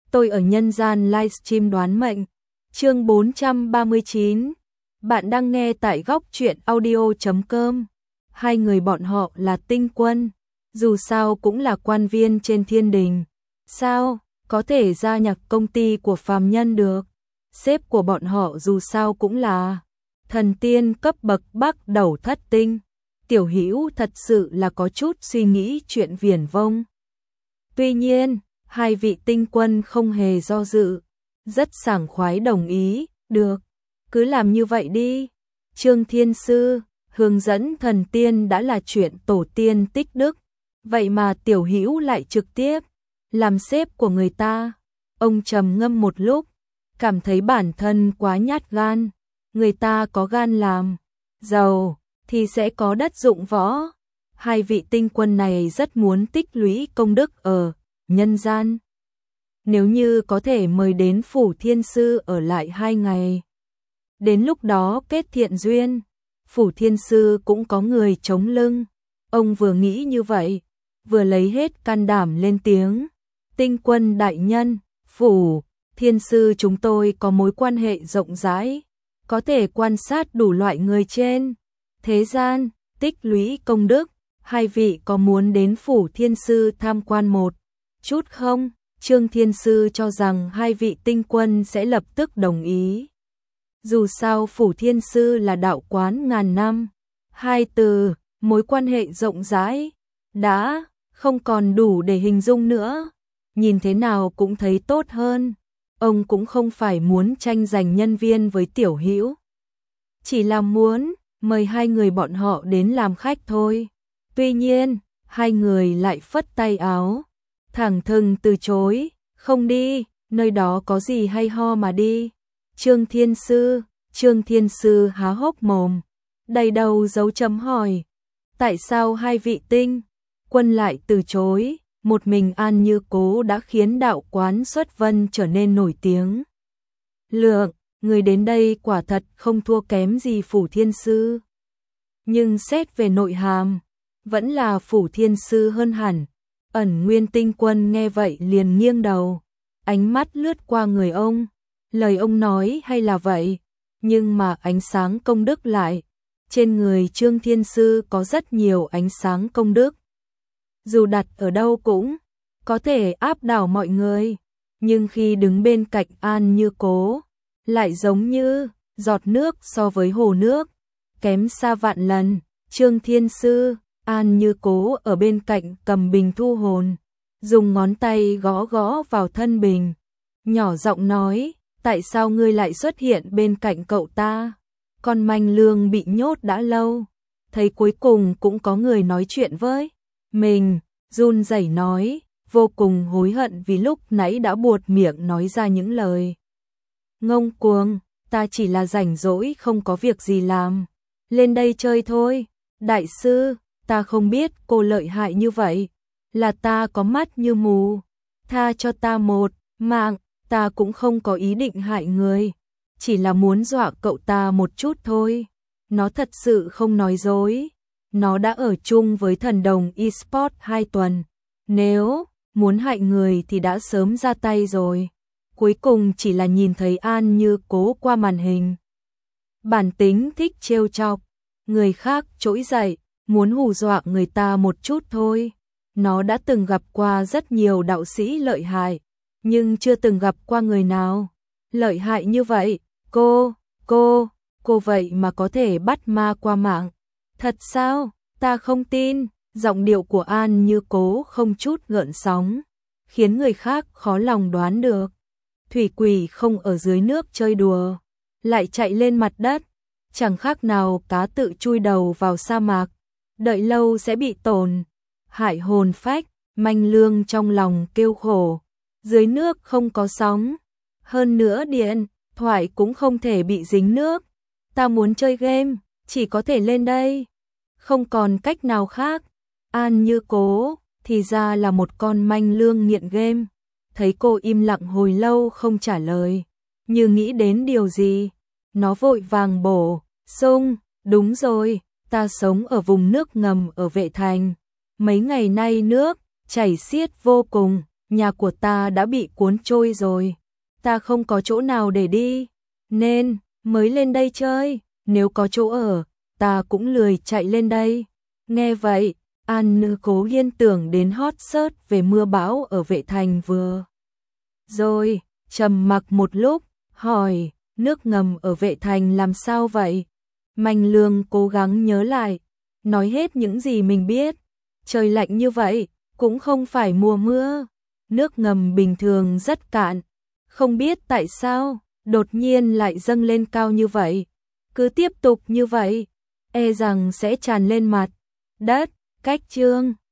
Tôi ở nhân gian livestream đoán mệnh. Chương 439. Bạn đang nghe tại góc truyện audio.com. Hai người bọn họ là tinh quân, dù sao cũng là quan viên trên thiên đình. Sao có thể gia nhập công ty của phàm nhân được? Sếp của bọn họ dù sao cũng là thần tiên cấp bậc Bắc đầu thất tinh. Tiểu Hữu thật sự là có chút suy nghĩ chuyện viển vông. Tuy nhiên, hai vị tinh quân không hề do dự, rất sảng khoái đồng ý, được, cứ làm như vậy đi. Trương Thiên Sư, hướng dẫn thần tiên đã là chuyện tổ tiên tích đức, vậy mà Tiểu Hữu lại trực tiếp làm sếp của người ta. Ông trầm ngâm một lúc, cảm thấy bản thân quá nhát gan, người ta có gan làm giàu thì sẽ có đất dụng võ. Hai vị tinh quân này rất muốn tích lũy công đức ở nhân gian. Nếu như có thể mời đến Phủ Thiên Sư ở lại 2 ngày, đến lúc đó kết thiện duyên, Phủ Thiên Sư cũng có người chống lưng. Ông vừa nghĩ như vậy, vừa lấy hết can đảm lên tiếng. Tinh quân đại nhân, Phủ Thiên Sư chúng tôi có mối quan hệ rộng rãi, có thể quan sát đủ loại người trên thế gian, tích lũy công đức. Hai vị có muốn đến Phủ Thiên Sư tham quan một chút không? Trương Thiên Sư cho rằng hai vị tinh quân sẽ lập tức đồng ý. Dù sao Phủ Thiên Sư là đạo quán ngàn năm, hai từ mối quan hệ rộng rãi đã không còn đủ để hình dung nữa, nhìn thế nào cũng thấy tốt hơn. Ông cũng không phải muốn tranh giành nhân viên với Tiểu Hữu, chỉ là muốn mời hai người bọn họ đến làm khách thôi. Tuy nhiên, hai người lại phất tay áo, thẳng thừng từ chối, không đi, nơi đó có gì hay ho mà đi. Trương Thiên Sư há hốc mồm, đầy đầu dấu chấm hỏi, tại sao hai vị tinh quân lại từ chối? Một mình An Như Cố đã khiến đạo quán Xuất Vân trở nên nổi tiếng. Lượng người đến đây quả thật không thua kém gì Phủ Thiên Sư, nhưng xét về nội hàm, vẫn là Phủ Thiên Sư hơn hẳn. Ẩn Nguyên tinh quân nghe vậy liền nghiêng đầu, ánh mắt lướt qua người ông. Lời ông nói hay là vậy, nhưng mà ánh sáng công đức lại. Trên người Trương Thiên Sư có rất nhiều ánh sáng công đức, dù đặt ở đâu cũng có thể áp đảo mọi người. Nhưng khi đứng bên cạnh An Như Cố, lại giống như giọt nước so với hồ nước, kém xa vạn lần. Trương Thiên Sư, An Như Cố ở bên cạnh cầm bình thu hồn, dùng ngón tay gõ gõ vào thân bình, nhỏ giọng nói, tại sao ngươi lại xuất hiện bên cạnh cậu ta? Con manh lương bị nhốt đã lâu, thấy cuối cùng cũng có người nói chuyện với mình. Run rẩy nói, vô cùng hối hận vì lúc nãy đã buột miệng nói ra những lời ngông cuồng. Ta chỉ là rảnh rỗi không có việc gì làm, lên đây chơi thôi. Đại sư, ta không biết cô lợi hại như vậy, là ta có mắt như mù, tha cho ta một mạng. Ta cũng không có ý định hại người, chỉ là muốn dọa cậu ta một chút thôi. Nó thật sự không nói dối, nó đã ở chung với thần đồng eSport 2 tuần, nếu muốn hại người thì đã sớm ra tay rồi. Cuối cùng chỉ là nhìn thấy An Như Cố qua màn hình, bản tính thích trêu chọc người khác trỗi dậy, muốn hù dọa người ta một chút thôi. Nó đã từng gặp qua rất nhiều đạo sĩ lợi hại, nhưng chưa từng gặp qua người nào lợi hại như vậy. Cô vậy mà có thể bắt ma qua mạng, thật sao? Ta không tin. Giọng điệu của An Như Cố không chút gợn sóng, khiến người khác khó lòng đoán được. Thủy quỷ không ở dưới nước chơi đùa, lại chạy lên mặt đất, chẳng khác nào cá tự chui đầu vào sa mạc, đợi lâu sẽ bị tổn hại hồn phách. Manh lương trong lòng kêu khổ, dưới nước không có sóng, hơn nữa điện thoại cũng không thể bị dính nước. Ta muốn chơi game, chỉ có thể lên đây, không còn cách nào khác. An Như Cố thì ra là một con manh lương nghiện game. Thấy cô im lặng hồi lâu không trả lời, như nghĩ đến điều gì, nó vội vàng bổ sung, đúng rồi, ta sống ở vùng nước ngầm ở Vệ Thành, mấy ngày nay nước chảy xiết vô cùng, nhà của ta đã bị cuốn trôi rồi, ta không có chỗ nào để đi, nên mới lên đây chơi, nếu có chỗ ở, ta cũng lười chạy lên đây. Nghe vậy, An Nữ Cố liên tưởng đến hot search về mưa bão ở Vệ Thành vừa rồi, trầm mặc một lúc, hỏi, nước ngầm ở Vệ Thành làm sao vậy? Mạnh Lương cố gắng nhớ lại, nói hết những gì mình biết. Trời lạnh như vậy, cũng không phải mùa mưa. Nước ngầm bình thường rất cạn, không biết tại sao, đột nhiên lại dâng lên cao như vậy. Cứ tiếp tục như vậy, e rằng sẽ tràn lên mặt đất. Cách chương